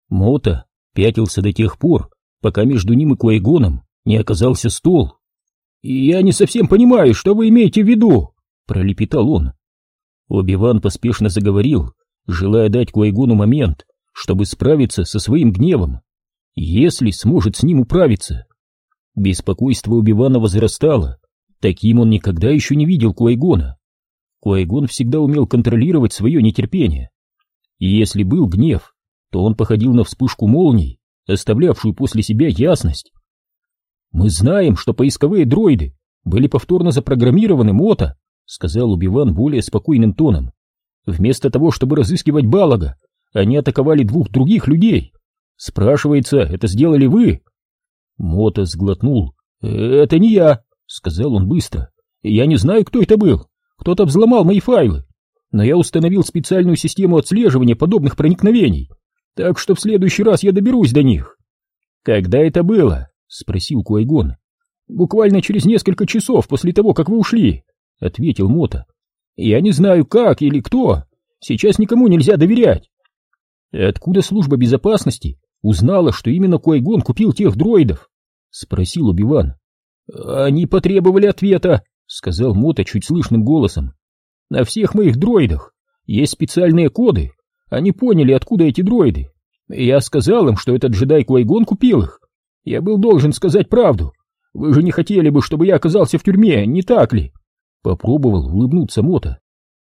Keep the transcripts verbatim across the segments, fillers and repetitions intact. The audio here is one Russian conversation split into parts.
Мота пятился до тех пор, пока между ним и Квай-Гоном не оказался стол. «Я не совсем понимаю, что вы имеете в виду», — пролепетал он. Оби-Ван поспешно заговорил, желая дать Квай-Гону момент, чтобы справиться со своим гневом, если сможет с ним управиться. Беспокойство Оби-Вана возрастало, таким он никогда еще не видел Квай-Гона. Квай-Гон всегда умел контролировать свое нетерпение. И если был гнев, то он походил на вспышку молний, оставлявшую после себя ясность. «Мы знаем, что поисковые дроиды были повторно запрограммированы, Мота», — сказал Оби-Ван более спокойным тоном. «Вместо того, чтобы разыскивать Балага, они атаковали двух других людей. Спрашивается, это сделали вы?» Мота сглотнул. «Это не я», — сказал он быстро. «Я не знаю, кто это был. Кто-то взломал мои файлы. Но я установил специальную систему отслеживания подобных проникновений, так что в следующий раз я доберусь до них». «Когда это было?» — спросил Квай-Гон. «Буквально через несколько часов после того, как вы ушли», — ответил Мота. «Я не знаю, как или кто. Сейчас никому нельзя доверять». «Откуда служба безопасности узнала, что именно Квай-Гон купил тех дроидов?» — спросил Оби-Ван. «Они потребовали ответа», — сказал Мота чуть слышным голосом. «На всех моих дроидах есть специальные коды. Они поняли, откуда эти дроиды. Я сказал им, что этот джедай Квай-Гон купил их. Я был должен сказать правду. Вы же не хотели бы, чтобы я оказался в тюрьме, не так ли?» Попробовал улыбнуться Мота.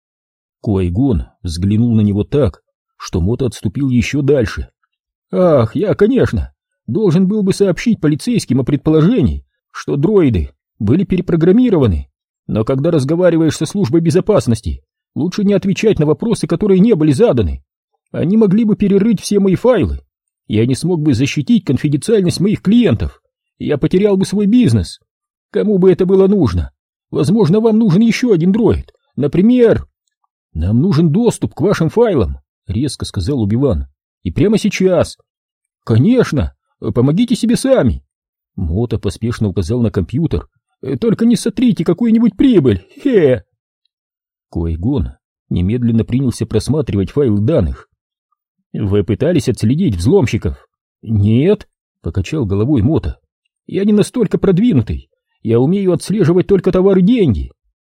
Квай-Гон взглянул на него так, что Мота отступил еще дальше. «Ах, я, конечно, должен был бы сообщить полицейским о предположении, что дроиды были перепрограммированы, но когда разговариваешь со службой безопасности, лучше не отвечать на вопросы, которые не были заданы. Они могли бы перерыть все мои файлы. Я не смог бы защитить конфиденциальность моих клиентов. Я потерял бы свой бизнес. Кому бы это было нужно? Возможно, вам нужен еще один дроид. Например, нам нужен доступ к вашим файлам», — резко сказал Оби-Ван. «И прямо сейчас». «Конечно! Помогите себе сами!» Мота поспешно указал на компьютер. «Только не сотрите какую-нибудь прибыль! Хе!» Квай-Гон немедленно принялся просматривать файлы данных. «Вы пытались отследить взломщиков?» «Нет», — покачал головой Мота. «Я не настолько продвинутый. Я умею отслеживать только товары и деньги».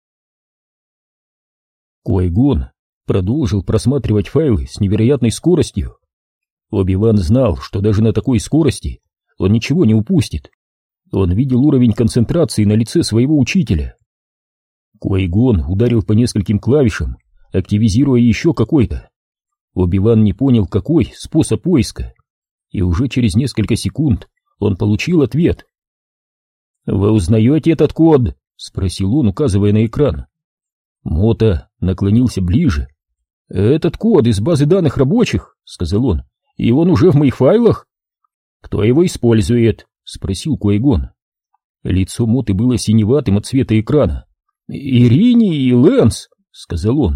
Квай-Гон продолжил просматривать файлы с невероятной скоростью. Оби-Ван знал, что даже на такой скорости он ничего не упустит. Он видел уровень концентрации на лице своего учителя. Квай-Гон ударил по нескольким клавишам, активизируя еще какой-то. Оби-Ван не понял, какой способ поиска, и уже через несколько секунд он получил ответ. «Вы узнаете этот код?» — спросил он, указывая на экран. Мота наклонился ближе. «Этот код из базы данных рабочих», — сказал он, — «и он уже в моих файлах». «Кто его использует?» — спросил Квай-Гон. Лицо Моты было синеватым от цвета экрана. «Ирини и Лэнс», — сказал он.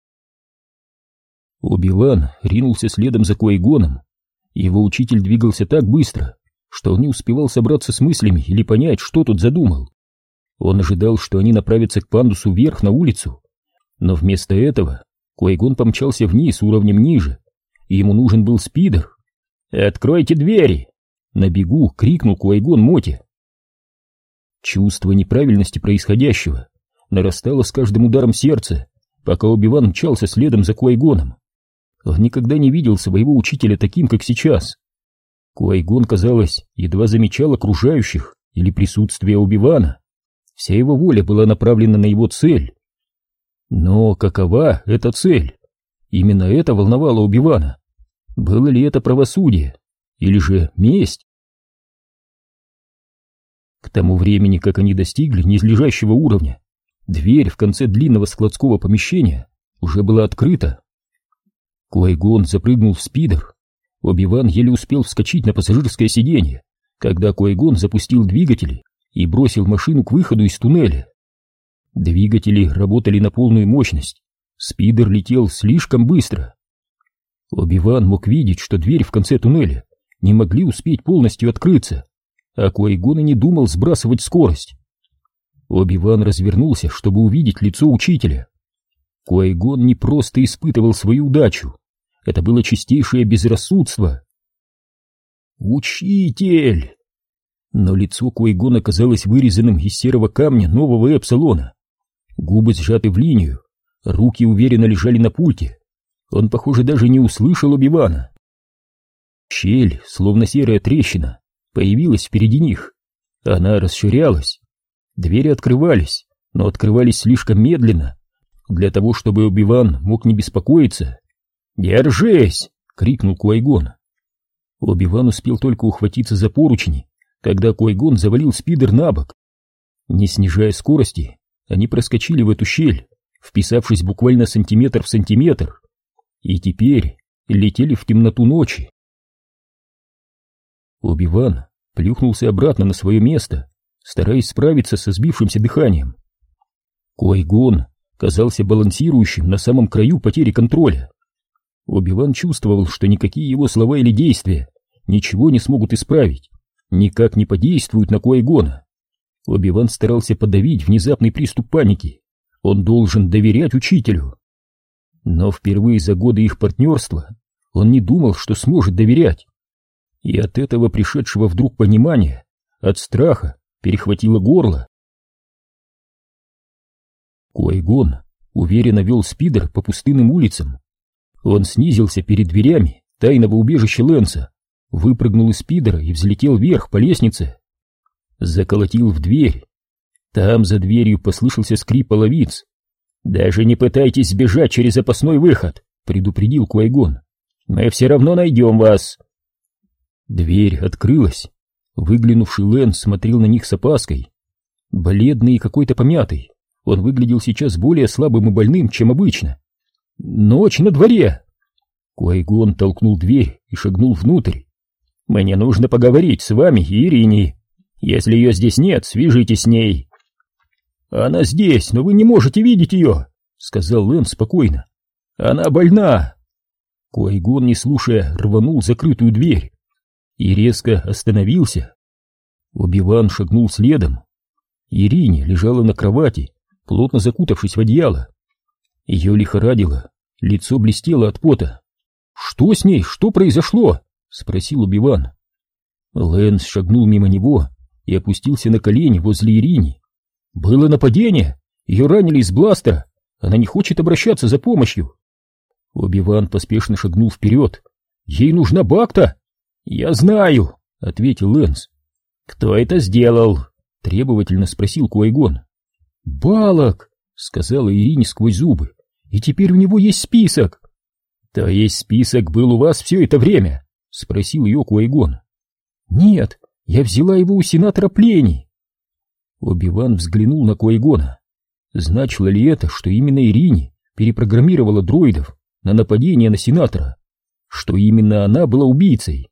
Оби-Ван ринулся следом за Квай-Гоном. Его учитель двигался так быстро, что он не успевал собраться с мыслями или понять, что тут задумал. Он ожидал, что они направятся к пандусу вверх на улицу, но вместо этого Квай-Гон помчался вниз уровнем ниже, и ему нужен был спидер. «Откройте двери!» — на бегу крикнул Квай-Гон Моте. Чувство неправильности происходящего нарастало с каждым ударом сердца, пока Оби-Ван мчался следом за Квай-Гоном. Он никогда не видел своего учителя таким, как сейчас. Квай-Гон, казалось, едва замечал окружающих или присутствие Оби-Вана. Вся его воля была направлена на его цель. Но какова эта цель? Именно это волновало Оби-Вана. Было ли это правосудие? Или же месть? К тому времени, как они достигли низлежащего уровня, дверь в конце длинного складского помещения уже была открыта. Квай-Гон запрыгнул в спидер. Оби-Ван еле успел вскочить на пассажирское сиденье, когда Квай-Гон запустил двигатели и бросил машину к выходу из туннеля. Двигатели работали на полную мощность. Спидер летел слишком быстро. Оби-Ван мог видеть, что двери в конце туннеля не могли успеть полностью открыться, а Квай-Гон и не думал сбрасывать скорость. Оби-Ван развернулся, чтобы увидеть лицо учителя. Квай-Гон не просто испытывал свою удачу. Это было чистейшее безрассудство. «Учитель!» Но лицо Куайгона казалось вырезанным из серого камня нового Эпсилона. Губы сжаты в линию, руки уверенно лежали на пульте. Он, похоже, даже не услышал Оби-Вана. Щель, словно серая трещина, появилась впереди них. Она расширялась. Двери открывались, но открывались слишком медленно, для того, чтобы Оби-Ван мог не беспокоиться. «Держись!» — крикнул Куайгон. Оби-Ван успел только ухватиться за поручни, когда Куайгон завалил спидер на бок. Не снижая скорости, они проскочили в эту щель, вписавшись буквально сантиметр в сантиметр, и теперь летели в темноту ночи. Оби-Ван плюхнулся обратно на свое место, стараясь справиться со сбившимся дыханием. Куайгон казался балансирующим на самом краю потери контроля. Оби-Ван чувствовал, что никакие его слова или действия ничего не смогут исправить, никак не подействуют на Куайгона. Оби-Ван старался подавить внезапный приступ паники. Он должен доверять учителю. Но впервые за годы их партнерства он не думал, что сможет доверять. И от этого пришедшего вдруг понимания, от страха, перехватило горло. Куайгон уверенно вел спидер по пустынным улицам. Он снизился перед дверями тайного убежища Лэнса, выпрыгнул из спидера и взлетел вверх по лестнице. Заколотил в дверь. Там за дверью послышался скрип половиц. «Даже не пытайтесь сбежать через запасной выход», — предупредил Куайгон. «Мы все равно найдем вас». Дверь открылась. Выглянувший Лэнс смотрел на них с опаской. Бледный и какой-то помятый, он выглядел сейчас более слабым и больным, чем обычно. «Ночь на дворе!» Куайгон толкнул дверь и шагнул внутрь. «Мне нужно поговорить с вами и Ириной. Если ее здесь нет, свяжитесь с ней». «Она здесь, но вы не можете видеть ее», — сказал Лэнс спокойно. «Она больна». Куайгон, не слушая, рванул закрытую дверь и резко остановился. Оби-Ван шагнул следом. Ирине лежала на кровати, плотно закутавшись в одеяло. Ее лихорадило, лицо блестело от пота. «Что с ней? Что произошло?» — спросил Оби-Ван. Лэнс шагнул мимо него и опустился на колени возле Ирини. «Было нападение! Ее ранили из бластера! Она не хочет обращаться за помощью!» Оби-Ван поспешно шагнул вперед. «Ей нужна Бакта!» «Я знаю!» — ответил Лэнс. «Кто это сделал?» — требовательно спросил Куайгон. «Балок!» — сказала Ирине сквозь зубы. «И теперь у него есть список!» «То есть список был у вас все это время?» — спросил ее Куайгон. «Нет, я взяла его у сенатора Плени». Оби-Ван взглянул на Куайгона. Значило ли это, что именно Ирине перепрограммировала дроидов на нападение на сенатора? Что именно она была убийцей?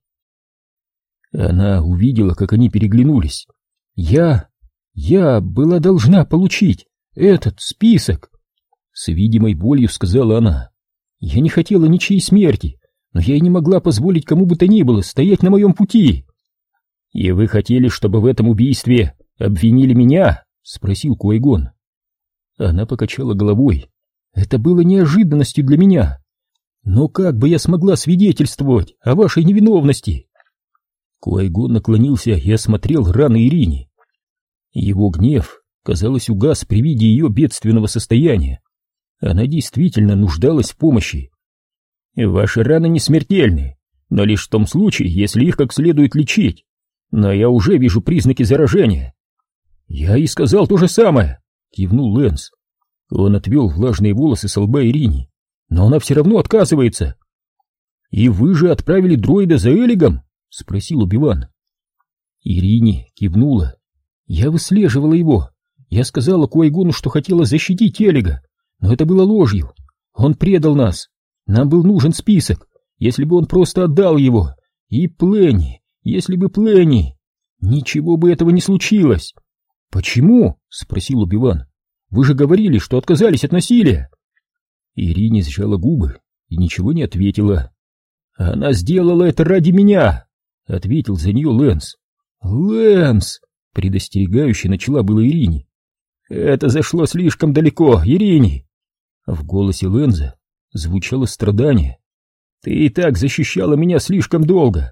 Она увидела, как они переглянулись. «Я... я была должна получить этот список!» С видимой болью сказала она. «Я не хотела ничьей смерти, но я и не могла позволить кому бы то ни было стоять на моем пути». «И вы хотели, чтобы в этом убийстве обвинили меня?» — спросил Куайгон. Она покачала головой. «Это было неожиданностью для меня. Но как бы я смогла свидетельствовать о вашей невиновности?» Куайгон наклонился и осмотрел раны Ирине. Его гнев, казалось, угас при виде ее бедственного состояния. Она действительно нуждалась в помощи. «Ваши раны не смертельны, но лишь в том случае, если их как следует лечить. Но я уже вижу признаки заражения». «Я и сказал то же самое», — кивнул Лэнс. Он отвел влажные волосы со лба Ирине, но она все равно отказывается. «И вы же отправили дроида за Элигом?» — спросил Оби-Ван. Ирине кивнула. «Я выслеживала его. Я сказала Куайгону, что хотела защитить Элига, но это было ложью. Он предал нас. Нам был нужен список, если бы он просто отдал его. И Плени, если бы Плени... Ничего бы этого не случилось». «Почему?» — спросил Оби-Ван. «Вы же говорили, что отказались от насилия». Ирине сжала губы и ничего не ответила. «Она сделала это ради меня», — ответил за нее Лэнс. «Лэнс!» — предостерегающе начала было Ирине. «Это зашло слишком далеко, Ирине!» В голосе Лэнса звучало страдание. «Ты и так защищала меня слишком долго.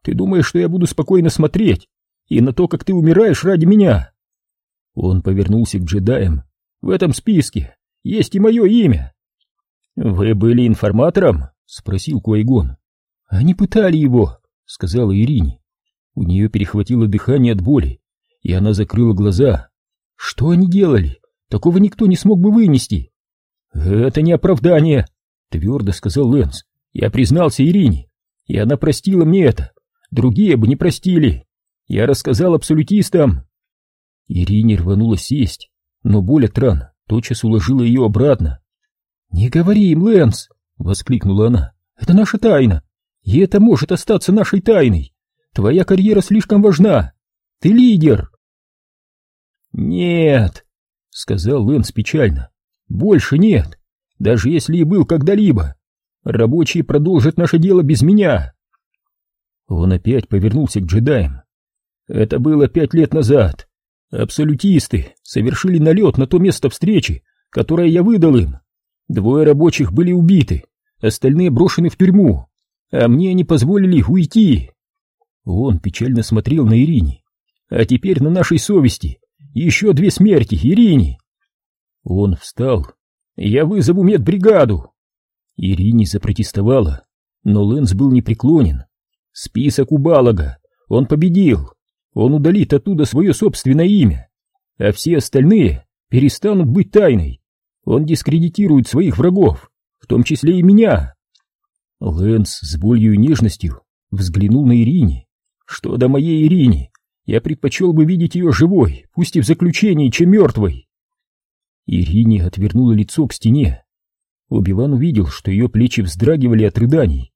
Ты думаешь, что я буду спокойно смотреть и на то, как ты умираешь ради меня?» Он повернулся к джедаям. «В этом списке есть и мое имя». «Вы были информатором?» — спросил Куай-Гон. «Они пытали его», — сказала Ирине. У нее перехватило дыхание от боли, и она закрыла глаза. «Что они делали? Такого никто не смог бы вынести». «Это не оправдание», — твердо сказал Лэнс. «Я признался Ирине, и она простила мне это. Другие бы не простили. Я рассказал абсолютистам». Ирине рванула сесть, но боль от ран тотчас уложила ее обратно. «Не говори им, Лэнс!» — воскликнула она. «Это наша тайна, и это может остаться нашей тайной. Твоя карьера слишком важна. Ты лидер». «Нет», — сказал Лэнс печально. «Больше нет, даже если и был когда-либо. Рабочие продолжат наше дело без меня». Он опять повернулся к джедаям. «Это было пять лет назад. Абсолютисты совершили налет на то место встречи, которое я выдал им. Двое рабочих были убиты, остальные брошены в тюрьму, а мне не позволили уйти». Он печально смотрел на Ирине. «А теперь на нашей совести еще две смерти, Ирине». Он встал. «Я вызову медбригаду». Ирине запротестовала, но Лэнс был непреклонен. «Список у Балага. Он победил. Он удалит оттуда свое собственное имя, а все остальные перестанут быть тайной. Он дискредитирует своих врагов, в том числе и меня». Лэнс с болью и нежностью взглянул на Ирине. «Что до моей Ирине, я предпочел бы видеть ее живой, пусть и в заключении, чем мертвой». Ирине отвернула лицо к стене. Оби-Ван увидел, что ее плечи вздрагивали от рыданий.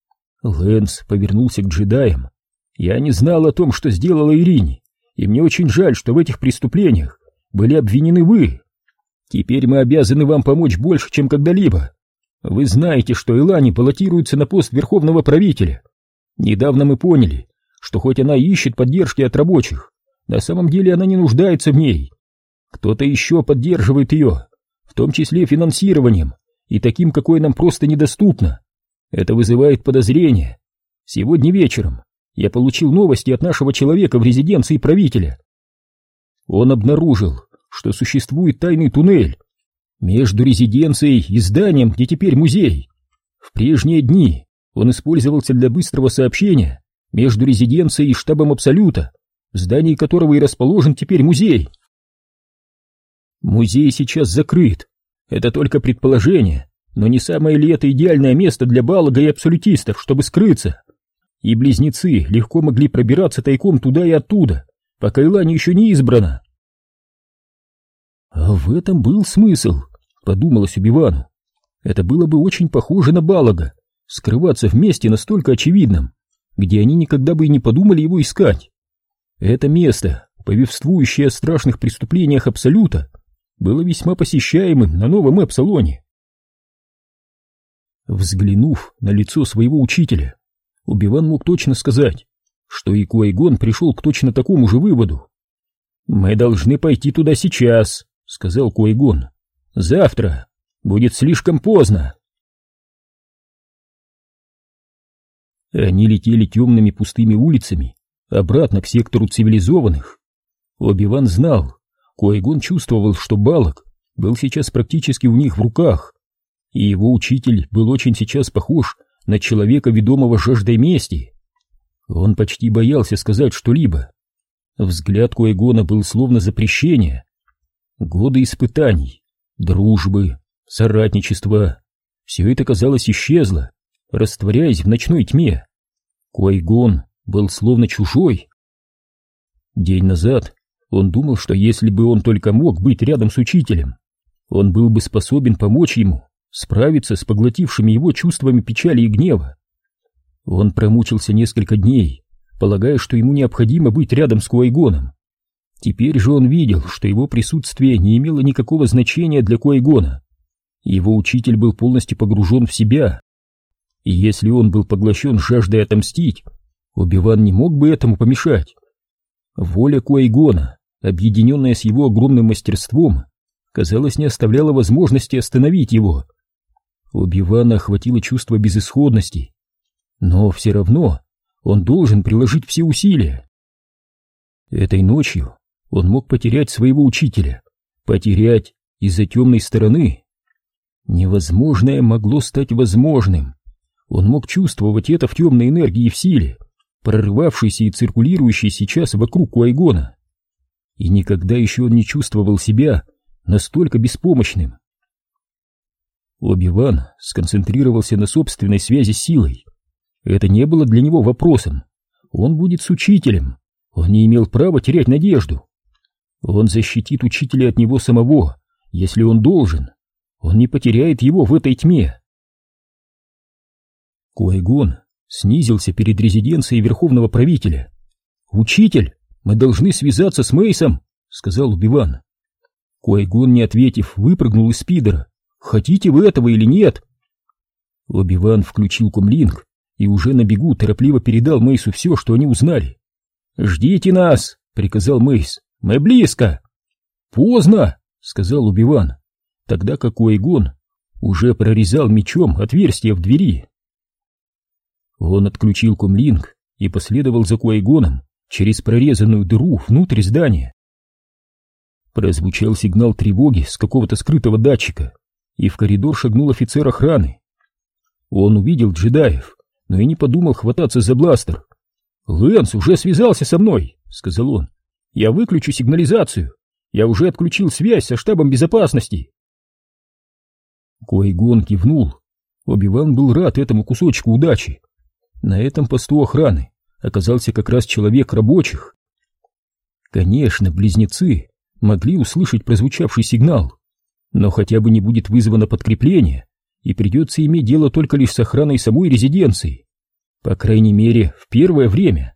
Лэнс повернулся к джедаям. «Я не знал о том, что сделала Ирине, и мне очень жаль, что в этих преступлениях были обвинены вы. Теперь мы обязаны вам помочь больше, чем когда-либо. Вы знаете, что Элани баллотируется на пост верховного правителя. Недавно мы поняли, что хоть она и ищет поддержки от рабочих, на самом деле она не нуждается в ней. Кто-то еще поддерживает ее, в том числе финансированием, и таким, какое нам просто недоступно. Это вызывает подозрения. Сегодня вечером я получил новости от нашего человека в резиденции правителя. Он обнаружил, что существует тайный туннель между резиденцией и зданием, где теперь музей. В прежние дни он использовался для быстрого сообщения между резиденцией и штабом Абсолюта, в здании которого и расположен теперь музей. Музей сейчас закрыт. Это только предположение, но не самое ли это идеальное место для Балага и абсолютистов, чтобы скрыться? И близнецы легко могли пробираться тайком туда и оттуда, пока Элани еще не избрана. А в этом был смысл, подумалось Оби-Вану. Это было бы очень похоже на Балага, скрываться в месте настолько очевидном, где они никогда бы и не подумали его искать. Это место, повествующее о страшных преступлениях Абсолюта, было весьма посещаемым на новом Эпсалоне. Взглянув на лицо своего учителя, Оби-Ван мог точно сказать, что и Куай-Гон пришел к точно такому же выводу. «Мы должны пойти туда сейчас», — сказал Куай-Гон. «Завтра будет слишком поздно». Они летели темными пустыми улицами обратно к сектору цивилизованных. Оби-Ван знал, Куай-Гон чувствовал, что Балаг был сейчас практически у них в руках, и его учитель был очень сейчас похож на человека, ведомого жаждой мести. Он почти боялся сказать что-либо. Взгляд Куай-Гона был словно запрещение. Годы испытаний, дружбы, соратничества — все это, казалось, исчезло, растворяясь в ночной тьме. Куай-Гон был словно чужой. День назад он думал, что если бы он только мог быть рядом с учителем, он был бы способен помочь ему справиться с поглотившими его чувствами печали и гнева. Он промучился несколько дней, полагая, что ему необходимо быть рядом с Куай-Гоном. Теперь же он видел, что его присутствие не имело никакого значения для Куай-Гона. Его учитель был полностью погружен в себя. И если он был поглощен жаждой отомстить, Оби-Ван не мог бы этому помешать. Воля Куай-Гона, объединенная с его огромным мастерством, казалось, не оставляла возможности остановить его. Оби-Вана охватило чувство безысходности. Но все равно Он должен приложить все усилия. Этой ночью он мог потерять своего учителя, потерять из-за темной стороны. Невозможное могло стать возможным. Он мог чувствовать это в темной энергии и в силе, прорывавшейся и циркулирующей сейчас вокруг Куай-Гона. И никогда еще он не чувствовал себя настолько беспомощным. Оби-Ван сконцентрировался на собственной связи с силой. Это не было для него вопросом. Он будет с учителем. Он не имел права терять надежду. Он защитит учителя от него самого, если он должен. Он не потеряет его в этой тьме. Куай-Гон снизился перед резиденцией верховного правителя. «Учитель, мы должны связаться с Мейсом», — сказал Оби-Ван. Куай-Гон, не ответив, выпрыгнул из спидера. «Хотите вы этого или нет?» Оби-Ван включил комлинк и уже на бегу торопливо передал Мейсу все, что они узнали. «Ждите нас!» — приказал Мейс. «Мы близко!» «Поздно!» — сказал Оби-Ван, тогда как Куай-Гон уже прорезал мечом отверстие в двери. Он отключил комлинк и последовал за Куай-Гоном через прорезанную дыру внутрь здания. Прозвучал сигнал тревоги с какого-то скрытого датчика, и в коридор шагнул офицер охраны. Он увидел джедаев, но и не подумал хвататься за бластер. «Лэнс уже связался со мной», — сказал он. «Я выключу сигнализацию. Я уже отключил связь со штабом безопасности». Куай-Гон кивнул. Оби-Ван был рад этому кусочку удачи. На этом посту охраны оказался как раз человек рабочих. Конечно, близнецы могли услышать прозвучавший сигнал, но хотя бы не будет вызвано подкрепление, и придется иметь дело только лишь с охраной самой резиденции, по крайней мере, в первое время.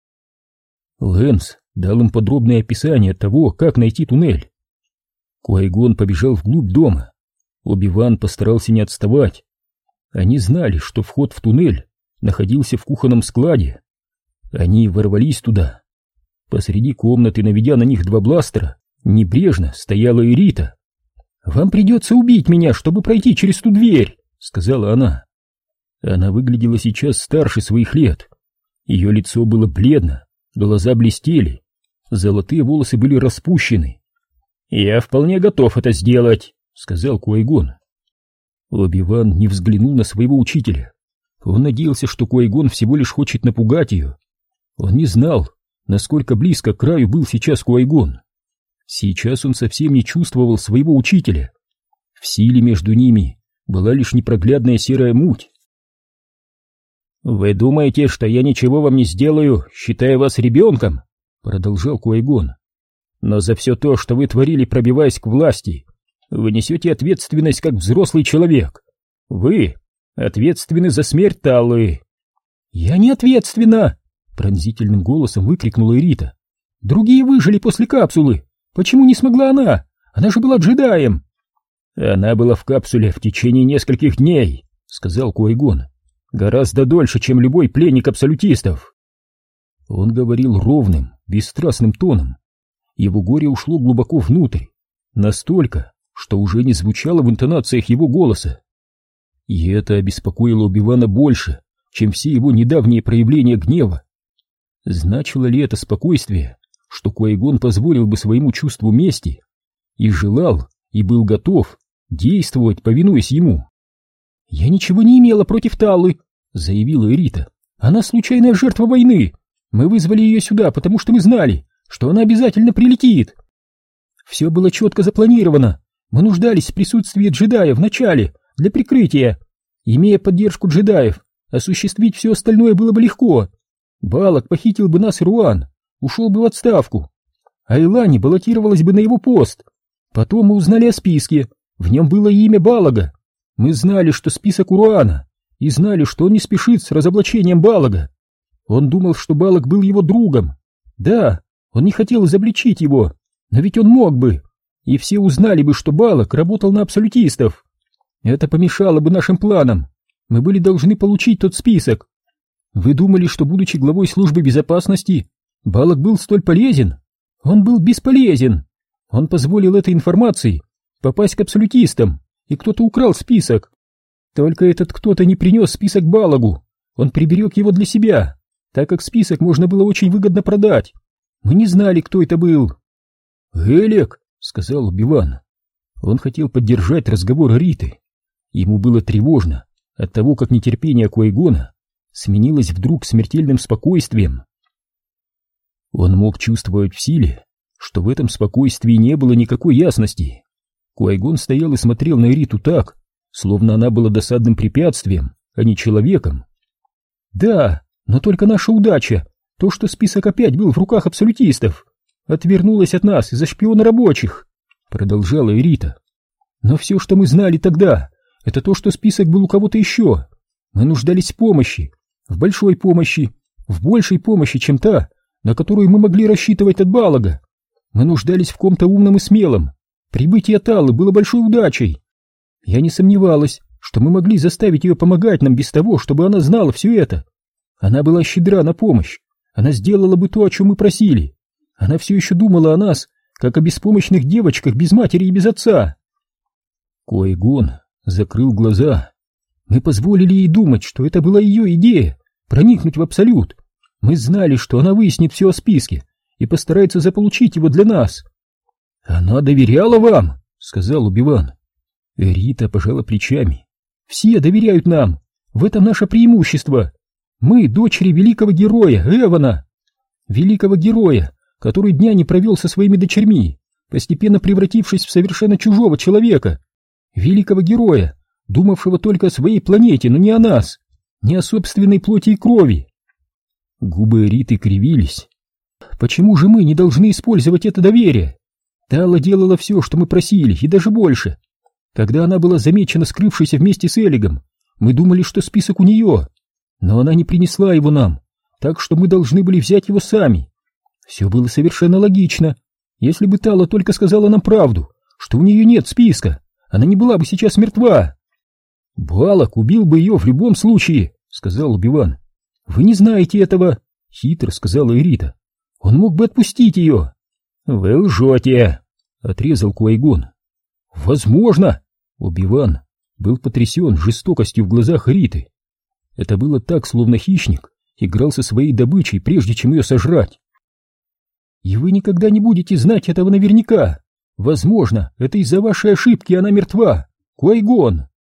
Лэнс дал им подробное описание того, как найти туннель. Куай-Гон побежал вглубь дома. Оби-Ван постарался не отставать. Они знали, что вход в туннель находился в кухонном складе. Они ворвались туда. Посреди комнаты, наведя на них два бластера, небрежно стояла Эрита. «Вам придется убить меня, чтобы пройти через ту дверь», — сказала она. Она выглядела сейчас старше своих лет. Ее лицо было бледно, глаза блестели, золотые волосы были распущены. «Я вполне готов это сделать», — сказал Куай-Гон. Оби-Ван не взглянул на своего учителя. Он надеялся, что Куай-Гон всего лишь хочет напугать ее. Он не знал, насколько близко к краю был сейчас Куай-Гон. Сейчас он совсем не чувствовал своего учителя. В силе между ними была лишь непроглядная серая муть. «Вы думаете, что я ничего вам не сделаю, считая вас ребенком?» — продолжал Куай-Гон. «Но за все то, что вы творили, пробиваясь к власти, вы несете ответственность как взрослый человек. Вы ответственны за смерть Таллы». «Я не ответственна!» — пронзительным голосом выкрикнула Эрита. «Другие выжили после капсулы. Почему не смогла она? Она же была джедаем!» «Она была в капсуле в течение нескольких дней», — сказал Куай-Гон. «Гораздо дольше, чем любой пленник абсолютистов». Он говорил ровным, бесстрастным тоном. Его горе ушло глубоко внутрь, настолько, что уже не звучало в интонациях его голоса. И это обеспокоило Оби-Вана больше, чем все его недавние проявления гнева. Значило ли это спокойствие, что Куай-Гон позволил бы своему чувству мести и желал, и был готов действовать, повинуясь ему? «Я ничего не имела против Таллы», — заявила Эрита. «Она случайная жертва войны. Мы вызвали ее сюда, потому что мы знали, что она обязательно прилетит. Все было четко запланировано. Мы нуждались в присутствии джедая в начале, для прикрытия. Имея поддержку джедаев, осуществить все остальное было бы легко. Балак похитил бы нас и Руан, ушел бы в отставку. А Илани баллотировалась бы на его пост. Потом мы узнали о списке. В нем было и имя Балага. Мы знали, что список у Руана, и знали, что он не спешит с разоблачением Балага. Он думал, что Балаг был его другом. Да, он не хотел изобличить его, но ведь он мог бы. И все узнали бы, что Балаг работал на абсолютистов. Это помешало бы нашим планам. Мы были должны получить тот список. Вы думали, что, будучи главой службы безопасности, Балаг был столь полезен? Он был бесполезен. Он позволил этой информации попасть к абсолютистам, и кто-то украл список. Только этот кто-то не принес список Балагу. Он приберег его для себя. так как список можно было очень выгодно продать. Мы не знали, кто это был. «Элек», — сказал Оби-Ван. Он хотел поддержать разговор Риты. Ему было тревожно от того, как нетерпение Куай-Гона сменилось вдруг смертельным спокойствием. Он мог чувствовать в силе, что в этом спокойствии не было никакой ясности. Куай-Гон стоял и смотрел на Риту так, словно она была досадным препятствием, а не человеком. «Да, но только наша удача, то, что список опять был в руках абсолютистов, отвернулась от нас из-за шпиона рабочих», — продолжала Рита. «Но все, что мы знали тогда, это то, что список был у кого-то еще. Мы нуждались в помощи, в большой помощи, в большей помощи, чем та, на которую мы могли рассчитывать от Балага. Мы нуждались в ком-то умном и смелом. Прибытие Таллы было большой удачей. Я не сомневалась, что мы могли заставить ее помогать нам без того, чтобы она знала все это. Она была щедра на помощь, она сделала бы то, о чем мы просили. Она все еще думала о нас, как о беспомощных девочках без матери и без отца». Куай-Гон закрыл глаза. «Мы позволили ей думать, что это была ее идея — проникнуть в Абсолют. Мы знали, что она выяснит все о списке и постарается заполучить его для нас». «Она доверяла вам», — сказал Оби-Ван. Рита пожала плечами. «Все доверяют нам. В этом наше преимущество. Мы дочери великого героя Эвана. Великого героя, который дня не провел со своими дочерьми, постепенно превратившись в совершенно чужого человека. Великого героя, думавшего только о своей планете, но не о нас, не о собственной плоти и крови». Губы Риты кривились. «Почему же мы не должны использовать это доверие? Талла делала все, что мы просили, и даже больше. Когда она была замечена скрывшейся вместе с Элигом, мы думали, что список у нее, но она не принесла его нам, так что мы должны были взять его сами. Все было совершенно логично. Если бы Талла только сказала нам правду, что у нее нет списка, она не была бы сейчас мертва». «Балаг убил бы ее в любом случае», — сказал Оби-Ван. «Вы не знаете этого», — хитро сказала Рита. «Он мог бы отпустить ее». «Вы лжете», — отрезал Куай-Гон. «Возможно», — Оби-Ван был потрясен жестокостью в глазах Риты. Это было так, словно хищник играл со своей добычей, прежде чем ее сожрать. «И вы никогда не будете знать этого наверняка. Возможно, это из-за вашей ошибки она мертва, Куай-Гон».